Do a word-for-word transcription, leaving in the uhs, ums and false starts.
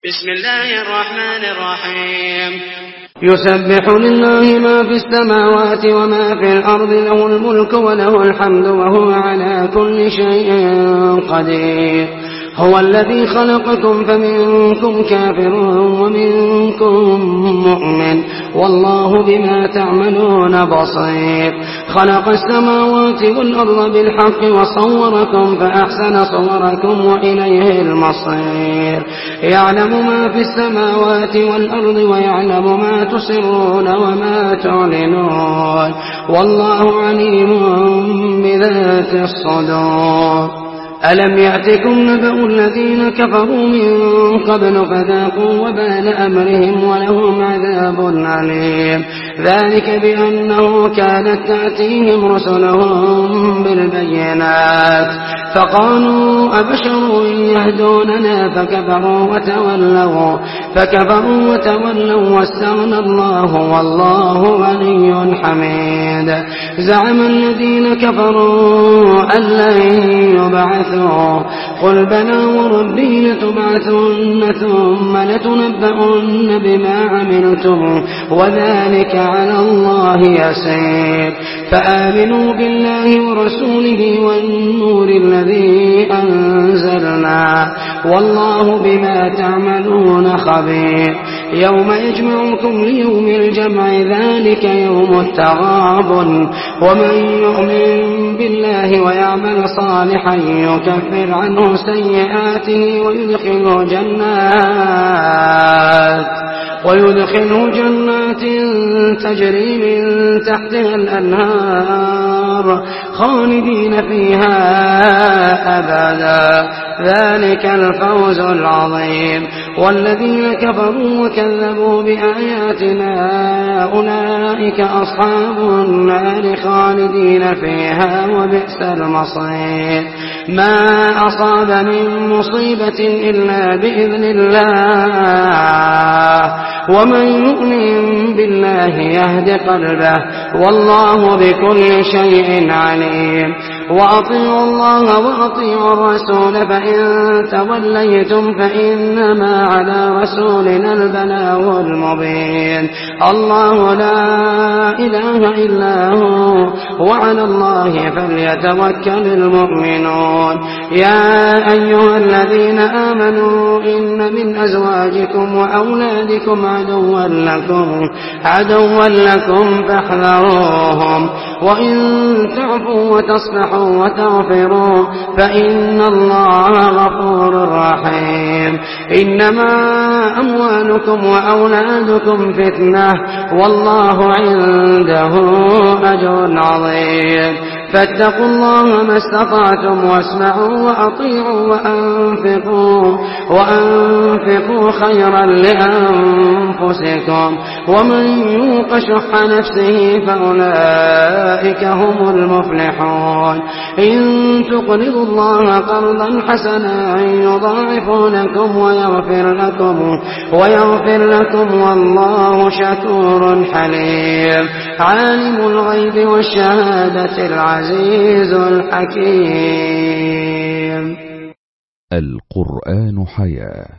بسم الله الرحمن الرحيم يسبح لله ما في السماوات وما في الأرض له الملك وله الحمد وهو على كل شيء قدير هو الذي خلقكم فمنكم كافر ومنكم مؤمن والله بما تعملون بصير خلق السماوات والأرض بالحق وصوركم فأحسن صوركم وإليه المصير يعلم ما في السماوات والأرض ويعلم ما تسرون وما تعلنون والله عليم بذات الصدور ألم يأتكم نبأ الذين كفروا من قبل فذاقوا وبال أمرهم ولهم عذاب عليم ذلك بأنه كانت تأتيهم رسلهم بالبينات فقالوا أبشر يهدوننا فكفروا وتولوا فكفروا وتولوا واستغنى الله والله غني حميد زعم الذين كفروا أن لن يبعثوا قل بلى وربي لتبعثن ثم لتنبؤن بما عملتم وذلك على الله يسير فآمنوا بالله ورسوله والنور الذي أنزلنا والله بما تعملون خبير يوم يجمعكم ليوم الجمع ذلك يوم التغابن ومن يؤمن بالله ويعمل صالحا يكفر عنه سيئاته ويدخله جنات ويدخله جنات تجري من تحتها الأنهار خالدين فيها أبدا ذلك الفوز العظيم والذين كفروا وكذبوا بآياتنا أولئك أصحاب النار خالدين فيها وبئس المصير ما أصاب من مصيبة إلا بإذن الله ومن يؤمن بالله يهد قلبه والله بكل شيء عليم وأطيعوا الله وأطيعوا الرسول فإن توليتم فإنما على رسولنا البلاغ المبين الله لا إله إلا هو وعلى الله فليتوكل المؤمنون يا أيها الذين آمنوا إن من أزواجكم وأولادكم عدوا لكم عدوا لكم فاحذروهم وإن تعفوا وتصفحوا وتغفروا فإن الله غفور رحيم إنما أموالكم وأولادكم فتنة والله عنده أجر عظيم فاتقوا الله ما استطعتم واسمعوا وأطيعوا وأنفقوا وأنفقوا خيرا لأنفسكم ومن يوق شح نفسه فأولئك هم المفلحون إن تقرضوا الله قرضا حسنا يضاعف لكم ويغفر لكم ويغفر لكم والله شكور حليم عالم الغيب والشهادة العزيز الحكيم القرآن حياة